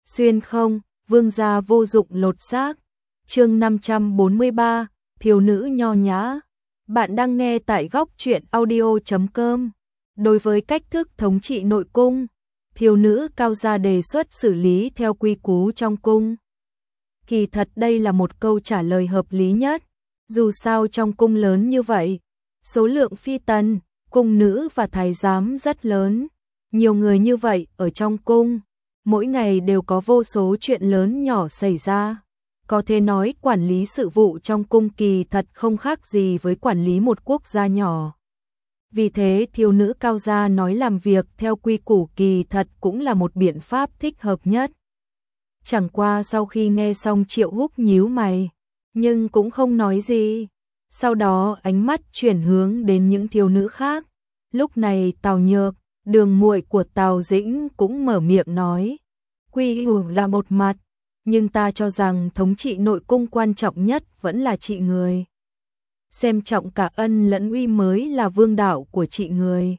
Xuyên không, vương gia vô dụng lột xác. Chương 543, thiếu nữ nho nhã. Bạn đang nghe tại góc truyện audio.com. Đối với cách thức thống trị nội cung, thiếu nữ Cao gia đề xuất xử lý theo quy cú trong cung. Kỳ thật đây là một câu trả lời hợp lý nhất, dù sao trong cung lớn như vậy, số lượng phi tần, cung nữ và thái giám rất lớn, nhiều người như vậy ở trong cung, mỗi ngày đều có vô số chuyện lớn nhỏ xảy ra. Có thể nói quản lý sự vụ trong cung kỳ thật không khác gì với quản lý một quốc gia nhỏ. Vì thế thiếu nữ Cao gia nói làm việc theo quy củ kỳ thật cũng là một biện pháp thích hợp nhất. Chẳng qua sau khi nghe xong Triệu Húc nhíu mày, nhưng cũng không nói gì. Sau đó ánh mắt chuyển hướng đến những thiếu nữ khác. Lúc này Tào Nhược, đường muội của Tào Dĩnh cũng mở miệng nói. Quy củ là một mặt, nhưng ta cho rằng thống trị nội cung quan trọng nhất vẫn là trị người. Xem trọng cả ân lẫn uy mới là vương đạo của trị người.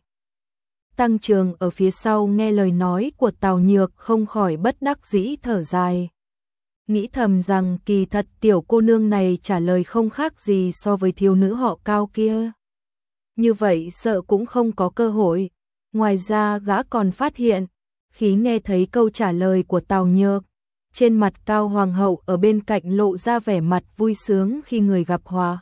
Tăng Trường ở phía sau nghe lời nói của Tào Nhược không khỏi bất đắc dĩ thở dài. Nghĩ thầm rằng kỳ thật tiểu cô nương này trả lời không khác gì so với thiếu nữ họ Cao kia. Như vậy sợ cũng không có cơ hội. Ngoài ra gã còn phát hiện, khi nghe thấy câu trả lời của Tào Nhược, trên mặt Cao Hoàng hậu ở bên cạnh lộ ra vẻ mặt vui sướng khi người gặp hòa.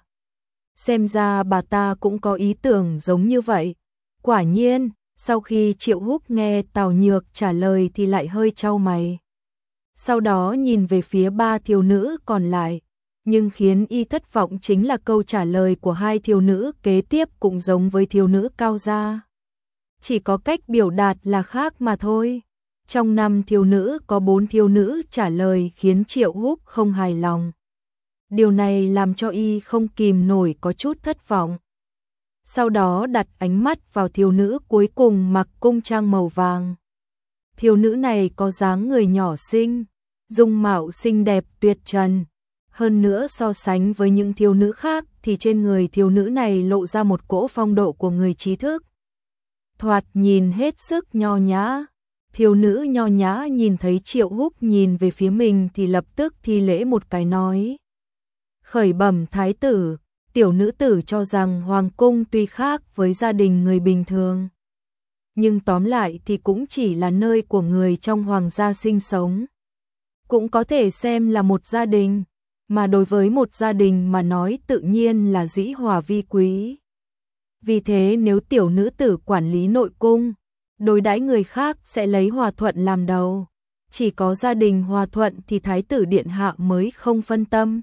Xem ra bà ta cũng có ý tưởng giống như vậy. Quả nhiên, sau khi Triệu Húc nghe Tào Nhược trả lời thì lại hơi chau mày. Sau đó nhìn về phía ba thiếu nữ còn lại, nhưng khiến y thất vọng chính là câu trả lời của hai thiếu nữ kế tiếp cũng giống với thiếu nữ Cao gia. Chỉ có cách biểu đạt là khác mà thôi. Trong 5 thiếu nữ có 4 thiếu nữ trả lời khiến Triệu Húc không hài lòng. Điều này làm cho y không kìm nổi có chút thất vọng. Sau đó đặt ánh mắt vào thiếu nữ cuối cùng mặc cung trang màu vàng. Thiếu nữ này có dáng người nhỏ xinh, dung mạo xinh đẹp tuyệt trần. Hơn nữa so sánh với những thiếu nữ khác thì trên người thiếu nữ này lộ ra một cỗ phong độ của người trí thức. Thoạt nhìn hết sức nho nhã. Thiếu nữ nho nhã nhìn thấy Triệu Húc nhìn về phía mình thì lập tức thi lễ một cái nói. Khởi bẩm thái tử, tiểu nữ tử cho rằng hoàng cung tuy khác với gia đình người bình thường, nhưng tóm lại thì cũng chỉ là nơi của người trong hoàng gia sinh sống. Cũng có thể xem là một gia đình, mà đối với một gia đình mà nói tự nhiên là dĩ hòa vi quý. Vì thế nếu tiểu nữ tử quản lý nội cung, đối đãi người khác sẽ lấy hòa thuận làm đầu. Chỉ có gia đình hòa thuận thì thái tử điện hạ mới không phân tâm.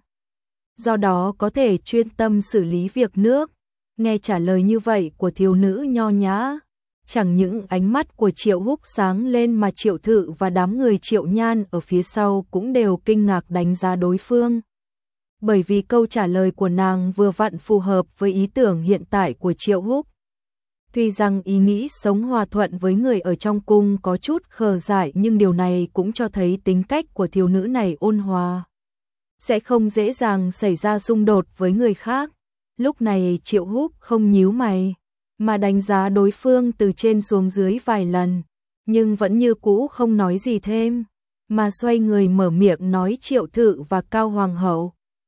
Do đó có thể chuyên tâm xử lý việc nước. Nghe trả lời như vậy của thiếu nữ nho nhã, chẳng những ánh mắt của Triệu Húc sáng lên mà Triệu Thự và đám người Triệu Nhan ở phía sau cũng đều kinh ngạc đánh giá đối phương. Bởi vì câu trả lời của nàng vừa vặn phù hợp với ý tưởng hiện tại của Triệu Húc. Tuy rằng ý nghĩ sống hòa thuận với người ở trong cung có chút khờ dại nhưng điều này cũng cho thấy tính cách của thiếu nữ này ôn hòa. Sẽ không dễ dàng xảy ra xung đột với người khác. Lúc này Triệu Húc không nhíu mày, mà đánh giá đối phương từ trên xuống dưới vài lần, nhưng vẫn như cũ không nói gì thêm, mà xoay người mở miệng nói Triệu Thự và Cao Hoàng hậu.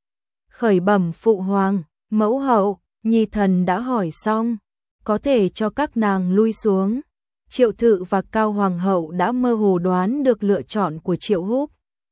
Khởi bẩm phụ hoàng, mẫu hậu, nhi thần đã hỏi xong, có thể cho các nàng lui xuống. Triệu Thự và Cao Hoàng hậu đã mơ hồ đoán được lựa chọn của Triệu Húc.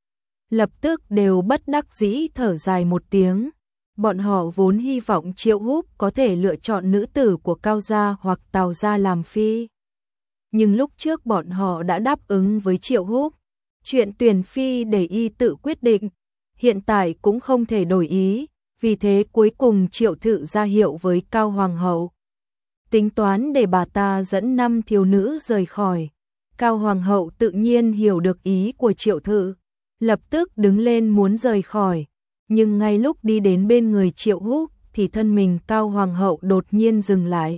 Lập tức đều bất đắc dĩ thở dài một tiếng. Bọn họ vốn hy vọng Triệu Húc có thể lựa chọn nữ tử của Cao gia hoặc Tào gia làm phi. Nhưng lúc trước bọn họ đã đáp ứng với Triệu Húc. Chuyện tuyển phi để y tự quyết định. Hiện tại cũng không thể đổi ý. Vì thế cuối cùng Triệu Thự ra hiệu với Cao Hoàng hậu. Tính toán để bà ta dẫn 5 thiếu nữ rời khỏi. Cao Hoàng hậu tự nhiên hiểu được ý của Triệu Thự. Lập tức đứng lên muốn rời khỏi. Nhưng ngay lúc đi đến bên người Triệu Húc thì thân mình Cao Hoàng hậu đột nhiên dừng lại.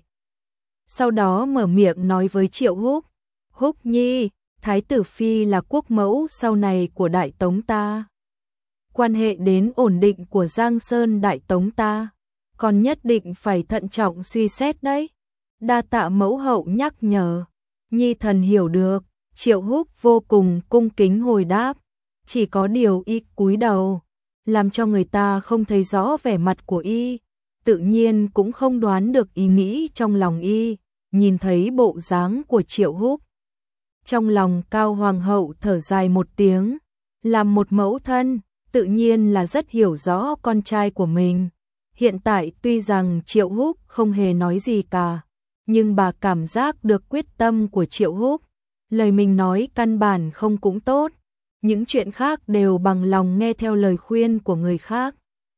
Sau đó mở miệng nói với Triệu Húc. Húc nhi, Thái tử phi là quốc mẫu sau này của Đại Tống ta. Quan hệ đến ổn định của Giang Sơn Đại Tống ta, còn nhất định phải thận trọng suy xét đấy. Đa tạ mẫu hậu nhắc nhở. Nhi thần hiểu được. Triệu Húc vô cùng cung kính hồi đáp, chỉ có điều y cúi đầu, làm cho người ta không thấy rõ vẻ mặt của y, tự nhiên cũng không đoán được ý nghĩ trong lòng y. Nhìn thấy bộ dáng của Triệu Húc, trong lòng Cao Hoàng hậu thở dài một tiếng, làm một mẫu thân, tự nhiên là rất hiểu rõ con trai của mình. Hiện tại tuy rằng Triệu Húc không hề nói gì cả, nhưng bà cảm giác được quyết tâm của Triệu Húc, lời mình nói căn bản không cũng tốt, những chuyện khác đều bằng lòng nghe theo lời khuyên của người khác.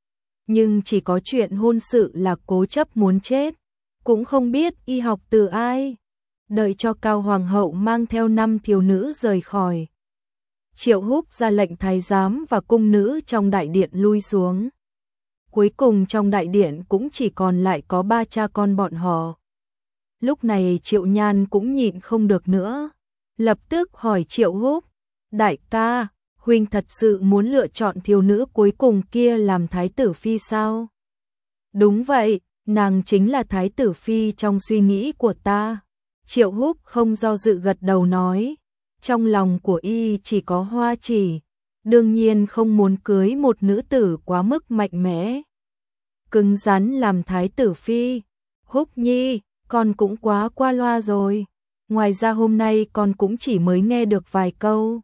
Nhưng chỉ có chuyện hôn sự là cố chấp muốn chết, cũng không biết y học từ ai. Đợi cho Cao Hoàng hậu mang theo 5 thiếu nữ rời khỏi, Triệu Húc ra lệnh thái giám và cung nữ trong đại điện lui xuống. Cuối cùng trong đại điện cũng chỉ còn lại có 3 cha con bọn họ. Lúc này Triệu Nhan cũng nhịn không được nữa, lập tức hỏi Triệu Húc, đại ca, huynh thật sự muốn lựa chọn thiếu nữ cuối cùng kia làm thái tử phi sao? Đúng vậy, nàng chính là thái tử phi trong suy nghĩ của ta. Triệu Húc không do dự gật đầu nói, trong lòng của y chỉ có Hoa Chỉ, đương nhiên không muốn cưới một nữ tử quá mức mạnh mẽ, cứng rắn làm thái tử phi. Húc nhi, con cũng quá qua loa rồi, ngoài ra hôm nay con cũng chỉ mới nghe được vài câu.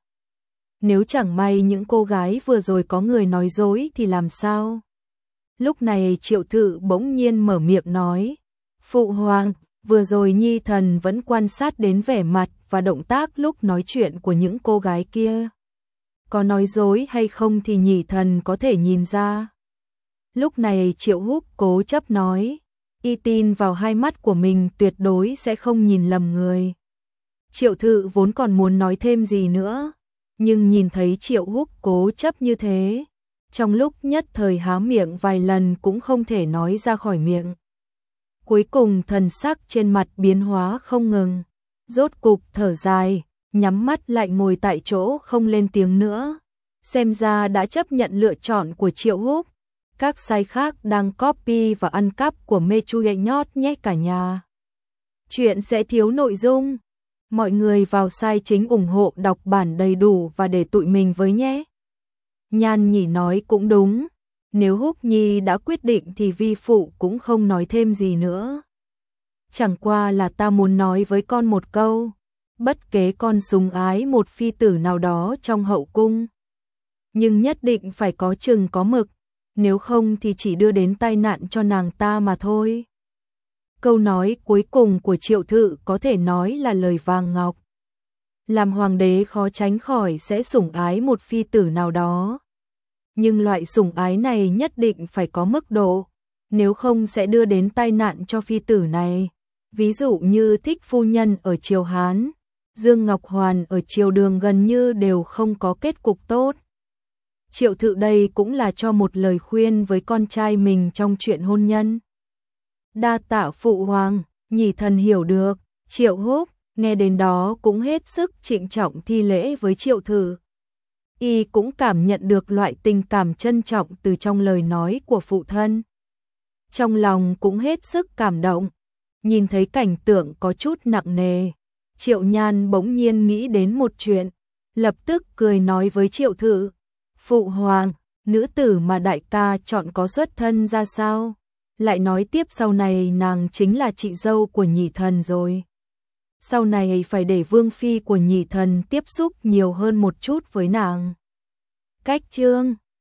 Nếu chẳng may những cô gái vừa rồi có người nói dối thì làm sao? Lúc này Triệu Thự bỗng nhiên mở miệng nói, phụ hoàng, vừa rồi nhi thần vẫn quan sát đến vẻ mặt và động tác lúc nói chuyện của những cô gái kia. Có nói dối hay không thì nhị thần có thể nhìn ra. Lúc này Triệu Húc cố chấp nói, y tin vào hai mắt của mình tuyệt đối sẽ không nhìn lầm người. Triệu Thự vốn còn muốn nói thêm gì nữa, nhưng nhìn thấy Triệu Húc cố chấp như thế, trong lúc nhất thời há miệng vài lần cũng không thể nói ra khỏi miệng. Cuối cùng thần sắc trên mặt biến hóa không ngừng, rốt cục thở dài, nhắm mắt lại ngồi tại chỗ không lên tiếng nữa. Xem ra đã chấp nhận lựa chọn của Triệu Húc. Các site khác đang copy và ăn cắp của Mechuye nhót nhét cả nhà. Chuyện sẽ thiếu nội dung. Mọi người vào site chính ủng hộ đọc bản đầy đủ và để tụi mình với nhé. Nhan Nhỉ nói cũng đúng, nếu Húc Nhi đã quyết định thì vi phụ cũng không nói thêm gì nữa. Chẳng qua là ta muốn nói với con một câu, bất kể con sủng ái một phi tử nào đó trong hậu cung, nhưng nhất định phải có chừng có mực, nếu không thì chỉ đưa đến tai nạn cho nàng ta mà thôi. Câu nói cuối cùng của Triệu Thự có thể nói là lời vàng ngọc. Làm hoàng đế khó tránh khỏi sẽ sủng ái một phi tử nào đó. Nhưng loại sủng ái này nhất định phải có mức độ, nếu không sẽ đưa đến tai nạn cho phi tử này. Ví dụ như Thích phu nhân ở triều Hán, Dương Ngọc Hoàn ở triều Đường gần như đều không có kết cục tốt. Triệu Thự đây cũng là cho một lời khuyên với con trai mình trong chuyện hôn nhân. Đa tạ phụ hoàng, Nhỉ thần hiểu được. Triệu Húc nghe đến đó cũng hết sức trịnh trọng thi lễ với Triệu Thự. Y cũng cảm nhận được loại tình cảm trân trọng từ trong lời nói của phụ thân. Trong lòng cũng hết sức cảm động, nhìn thấy cảnh tượng có chút nặng nề. Triệu Nhan bỗng nhiên nghĩ đến một chuyện, lập tức cười nói với Triệu Thự, phụ hoàng, nữ tử mà đại ca chọn có xuất thân ra sao? Lại nói tiếp sau này nàng chính là chị dâu của Nhị thần rồi. Sau này phải để vương phi của Nhị thần tiếp xúc nhiều hơn một chút với nàng. Cách chương